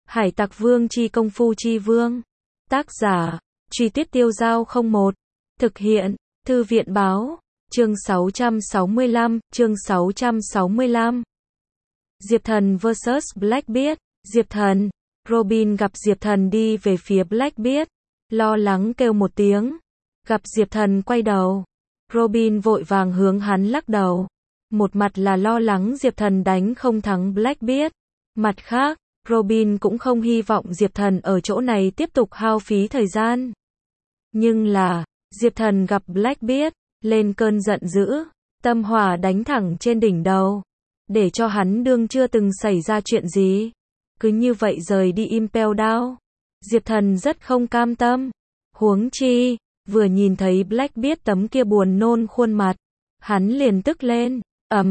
Hải Tặc Vương chi công phu chi vương. Tác giả, Truy Tuyết Tiêu Dao 01. Thực hiện, Thư viện báo. Chương 665. Diệp Thần vs Blackbeard. Diệp Thần. Robin gặp Diệp Thần đi về phía Blackbeard. Lo lắng kêu một tiếng. Gặp Diệp Thần quay đầu. Robin vội vàng hướng hắn lắc đầu. Một mặt là lo lắng Diệp Thần đánh không thắng Blackbeard. Mặt khác, Robin cũng không hy vọng Diệp Thần ở chỗ này tiếp tục hao phí thời gian. Nhưng là, Diệp Thần gặp Blackbeard, lên cơn giận dữ, tâm hỏa đánh thẳng trên đỉnh đầu. Để cho hắn đương chưa từng xảy ra chuyện gì. Cứ như vậy rời đi Impel Down. Diệp Thần rất không cam tâm. Huống chi, vừa nhìn thấy Blackbeard tấm kia buồn nôn khuôn mặt, hắn liền tức lên.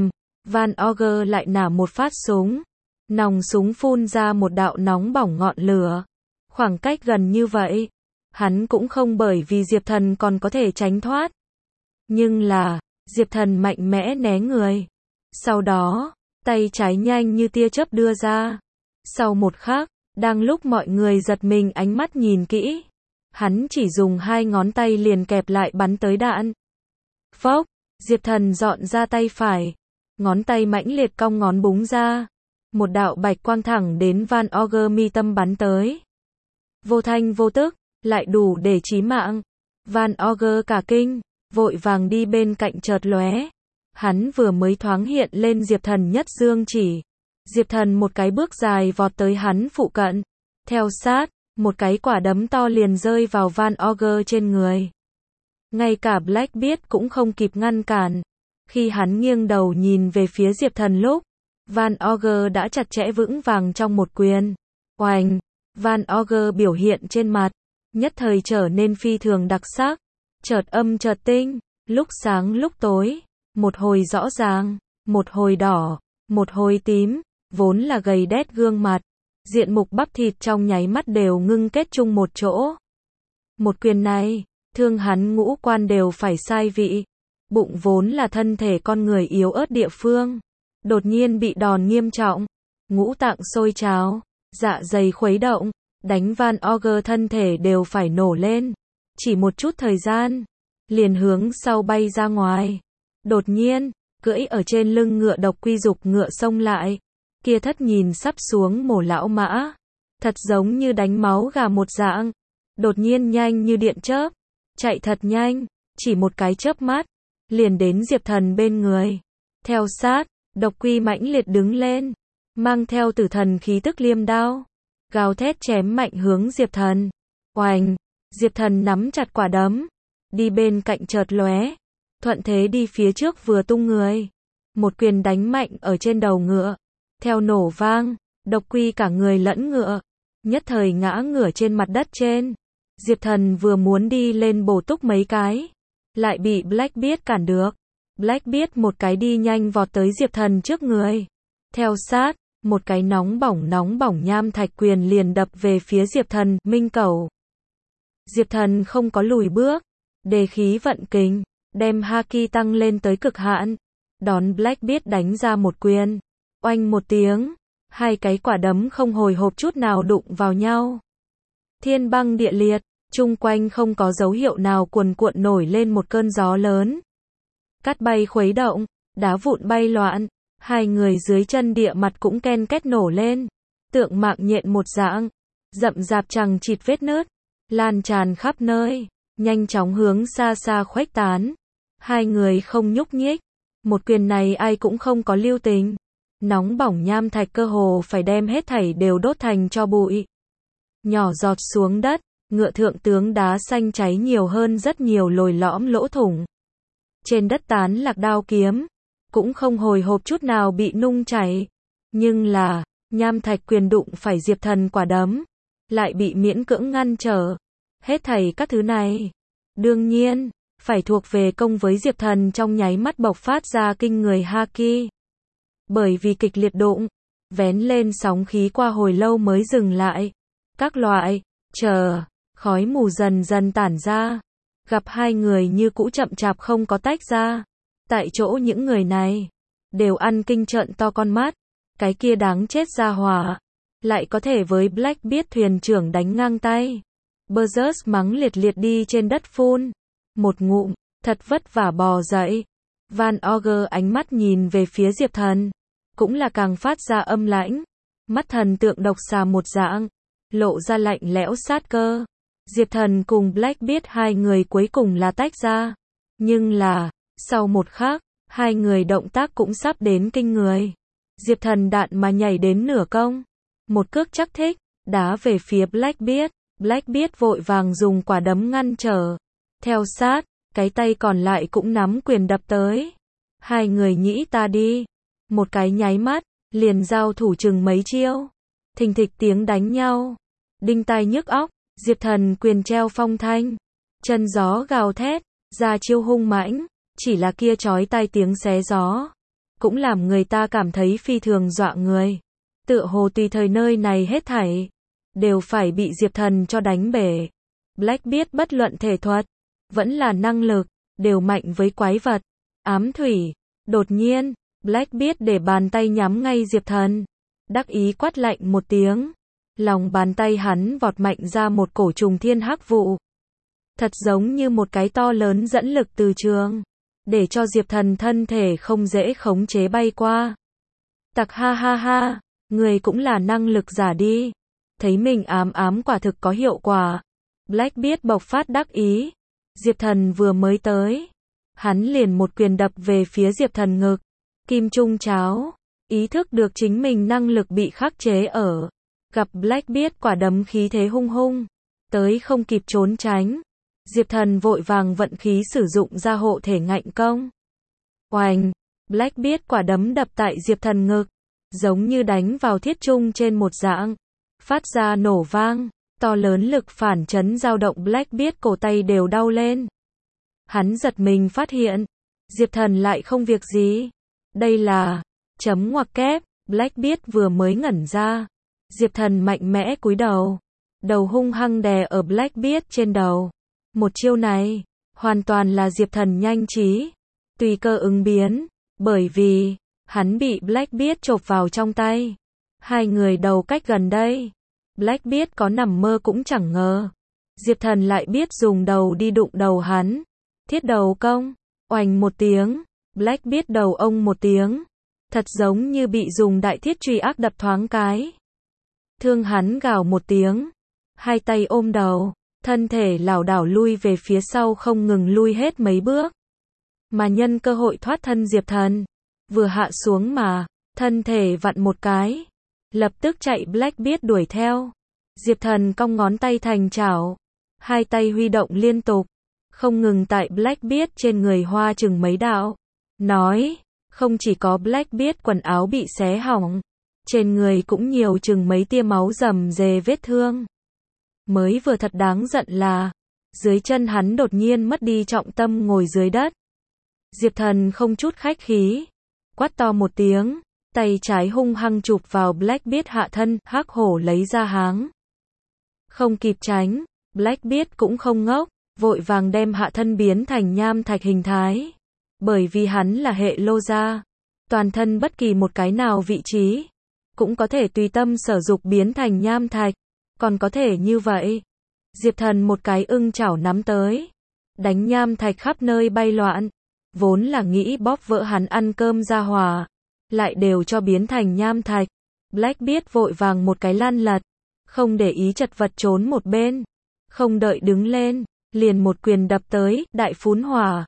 Van Ogre lại nả một phát súng. Nòng súng phun ra một đạo nóng bỏng ngọn lửa. Khoảng cách gần như vậy, hắn cũng không bởi vì Diệp Thần còn có thể tránh thoát. Nhưng là, Diệp Thần mạnh mẽ né người. Sau đó, tay trái nhanh như tia chớp đưa ra. Sau một khắc, đang lúc mọi người giật mình ánh mắt nhìn kỹ, hắn chỉ dùng hai ngón tay liền kẹp lại bắn tới đạn. Phốc, Diệp Thần dọn ra tay phải. Ngón tay mãnh liệt cong ngón búng ra. Một đạo bạch quang thẳng đến Van Ogre mi tâm bắn tới. Vô thanh vô tức, lại đủ để chí mạng. Van Ogre cả kinh, vội vàng đi bên cạnh chợt lóe. Hắn vừa mới thoáng hiện lên Diệp Thần nhất dương chỉ. Diệp Thần một cái bước dài vọt tới hắn phụ cận. Theo sát, một cái quả đấm to liền rơi vào Van Ogre trên người. Ngay cả Blackbeard cũng không kịp ngăn cản. Khi hắn nghiêng đầu nhìn về phía Diệp Thần lúc, Van Ogre đã chặt chẽ vững vàng trong một quyền. Oành! Van Ogre biểu hiện trên mặt, nhất thời trở nên phi thường đặc sắc. Chợt âm chợt tinh, lúc sáng lúc tối, một hồi rõ ràng, một hồi đỏ, một hồi tím, vốn là gầy đét gương mặt. Diện mục bắp thịt trong nháy mắt đều ngưng kết chung một chỗ. Một quyền này, thương hắn ngũ quan đều phải sai vị. Bụng vốn là thân thể con người yếu ớt địa phương. Đột nhiên bị đòn nghiêm trọng. Ngũ tạng sôi trào, dạ dày khuấy động, đánh Van Ogre thân thể đều phải nổ lên. Chỉ một chút thời gian, liền hướng sau bay ra ngoài. Đột nhiên, cưỡi ở trên lưng ngựa độc quy dục ngựa xông lại. Kia thất nhìn sắp xuống mổ lão mã. Thật giống như đánh máu gà một dạng. Đột nhiên nhanh như điện chớp. Chạy thật nhanh, chỉ một cái chớp mắt. Liền đến Diệp Thần bên người. Theo sát, độc quy mãnh liệt đứng lên. Mang theo tử thần khí tức liêm đao. Gào thét chém mạnh hướng Diệp Thần. Oành! Diệp Thần nắm chặt quả đấm. Đi bên cạnh chợt lóe. Thuận thế đi phía trước vừa tung người. Một quyền đánh mạnh ở trên đầu ngựa. Theo nổ vang, độc quy cả người lẫn ngựa. Nhất thời ngã ngửa trên mặt đất trên. Diệp Thần vừa muốn đi lên bổ túc mấy cái. Lại bị Blackbeard cản được. Blackbeard một cái đi nhanh vọt tới Diệp Thần trước người. Theo sát, một cái nóng bỏng nham thạch quyền liền đập về phía Diệp Thần, minh cẩu. Diệp Thần không có lùi bước. Đề khí vận kình, đem haki tăng lên tới cực hạn. Đón Blackbeard đánh ra một quyền. Oanh một tiếng, hai cái quả đấm không hồi hộp chút nào đụng vào nhau. Thiên băng địa liệt, chung quanh không có dấu hiệu nào cuồn cuộn nổi lên một cơn gió lớn. Cát bay khuấy động, đá vụn bay loạn, hai người dưới chân địa mặt cũng ken két nổ lên. Tượng mạng nhện một dạng, rậm rạp chằng chịt vết nứt, lan tràn khắp nơi, nhanh chóng hướng xa xa khuếch tán. Hai người không nhúc nhích, một quyền này ai cũng không có lưu tình. Nóng bỏng nham thạch cơ hồ phải đem hết thảy đều đốt thành tro bụi. Nhỏ giọt xuống đất, ngựa thượng tướng đá xanh cháy nhiều hơn rất nhiều lồi lõm lỗ thủng. Trên đất tán lạc đao kiếm, cũng không hồi hộp chút nào bị nung chảy. Nhưng là, nham thạch quyền đụng phải Diệp Thần quả đấm, lại bị miễn cưỡng ngăn trở. Hết thảy các thứ này, đương nhiên, phải thuộc về công với Diệp Thần trong nháy mắt bộc phát ra kinh người haki. Bởi vì kịch liệt đụng, vén lên sóng khí qua hồi lâu mới dừng lại. Các loại, khói mù dần dần tản ra. Gặp hai người như cũ chậm chạp không có tách ra. Tại chỗ những người này, đều ăn kinh trợn to con mắt. Cái kia đáng chết ra hỏa. lại có thể với Blackbeard thuyền trưởng đánh ngang tay. Burgess mắng liệt liệt đi trên đất phun một ngụm, thật vất vả bò dậy. Van Ogre ánh mắt nhìn về phía Diệp Thần, cũng là càng phát ra âm lãnh, mắt thần tượng độc xà một dạng, lộ ra lạnh lẽo sát cơ. Diệp Thần cùng Blackbeard hai người cuối cùng là tách ra, nhưng là, sau một khắc, hai người động tác cũng sắp đến kinh người. Diệp Thần đạn mà nhảy đến nửa công, một cước chắc thích, đá về phía Blackbeard. Blackbeard vội vàng dùng quả đấm ngăn trở, theo sát, cái tay còn lại cũng nắm quyền đập tới. Hai người nhĩ ta đi, một cái nháy mắt, liền giao thủ chừng mấy chiêu. Thình thịch tiếng đánh nhau, đinh tai nhức óc. Diệp Thần quyền treo phong thanh, chân gió gào thét, ra chiêu hung mãnh, chỉ là kia chói tai tiếng xé gió, cũng làm người ta cảm thấy phi thường dọa người. Tựa hồ tùy thời nơi này hết thảy đều phải bị Diệp Thần cho đánh bể. Blackbeard bất luận thể thuật, vẫn là năng lực, đều mạnh với quái vật. Ám thủy, đột nhiên, Blackbeard để bàn tay nhắm ngay Diệp Thần, đắc ý quát lạnh một tiếng. Lòng bàn tay hắn vọt mạnh ra một cổ trùng thiên hắc vụ. Thật giống như một cái to lớn dẫn lực từ trường, để cho Diệp Thần thân thể không dễ khống chế bay qua. Tặc ha ha ha, người cũng là năng lực giả đi. Thấy mình ám quả thực có hiệu quả. Blackbeard bộc phát đắc ý. Diệp Thần vừa mới tới, hắn liền một quyền đập về phía Diệp Thần ngực. Kim trung cháo, ý thức được chính mình năng lực bị khắc chế ở. Gặp Blackbeard quả đấm khí thế hung hung, tới không kịp trốn tránh. Diệp Thần vội vàng vận khí sử dụng ra hộ thể ngạnh công. Oành, Blackbeard quả đấm đập tại Diệp Thần ngực, giống như đánh vào thiết trung trên một dạng, phát ra nổ vang, to lớn lực phản chấn dao động. Blackbeard cổ tay đều đau lên. Hắn giật mình phát hiện, Diệp Thần lại không việc gì. Đây là chấm ngoặc kép. Blackbeard vừa mới ngẩn ra, Diệp Thần mạnh mẽ cúi đầu, đầu hung hăng đè ở Blackbeard trên đầu. Một chiêu này, hoàn toàn là Diệp Thần nhanh trí, tùy cơ ứng biến, bởi vì, hắn bị Blackbeard chộp vào trong tay. Hai người đầu cách gần đây, Blackbeard có nằm mơ cũng chẳng ngờ. Diệp Thần lại biết dùng đầu đi đụng đầu hắn. Thiết đầu công, oành một tiếng, Blackbeard đầu ông một tiếng, thật giống như bị dùng đại thiết truy ác đập thoáng cái. Thương hắn gào một tiếng, hai tay ôm đầu, thân thể lảo đảo lui về phía sau không ngừng lui hết mấy bước. Mà nhân cơ hội thoát thân Diệp Thần, vừa hạ xuống mà, thân thể vặn một cái, lập tức chạy. Blackbeard đuổi theo. Diệp Thần cong ngón tay thành chảo, hai tay huy động liên tục, không ngừng tại Blackbeard trên người hoa chừng mấy đạo. Nói, không chỉ có Blackbeard quần áo bị xé hỏng, trên người cũng nhiều chừng mấy tia máu rầm rề vết thương. Mới vừa thật đáng giận là, dưới chân hắn đột nhiên mất đi trọng tâm ngồi dưới đất. Diệp Thần không chút khách khí, quát to một tiếng, tay trái hung hăng chụp vào Blackbeard hạ thân. Hắc hổ lấy ra háng, không kịp tránh. Blackbeard cũng không ngốc, vội vàng đem hạ thân biến thành nham thạch hình thái. Bởi vì hắn là hệ lô gia, toàn thân bất kỳ một cái nào vị trí cũng có thể tùy tâm sở dục biến thành nham thạch, còn có thể như vậy. Diệp Thần một cái ưng chảo nắm tới, đánh nham thạch khắp nơi bay loạn, vốn là nghĩ bóp vỡ hắn ăn cơm ra hỏa, lại đều cho biến thành nham thạch. Blackbeard vội vàng một cái lăn lật, không để ý chật vật trốn một bên, không đợi đứng lên, liền một quyền đập tới. Đại phún hỏa.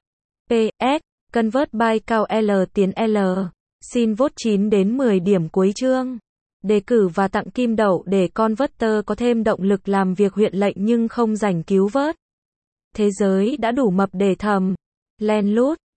PS, convert by cao L tiến L. Xin vote 9 đến 10 điểm cuối chương. Đề cử và tặng kim đậu để Converter có thêm động lực làm việc huyện lệnh nhưng không rảnh cứu vớt. Thế giới đã đủ mập để thầm len lút.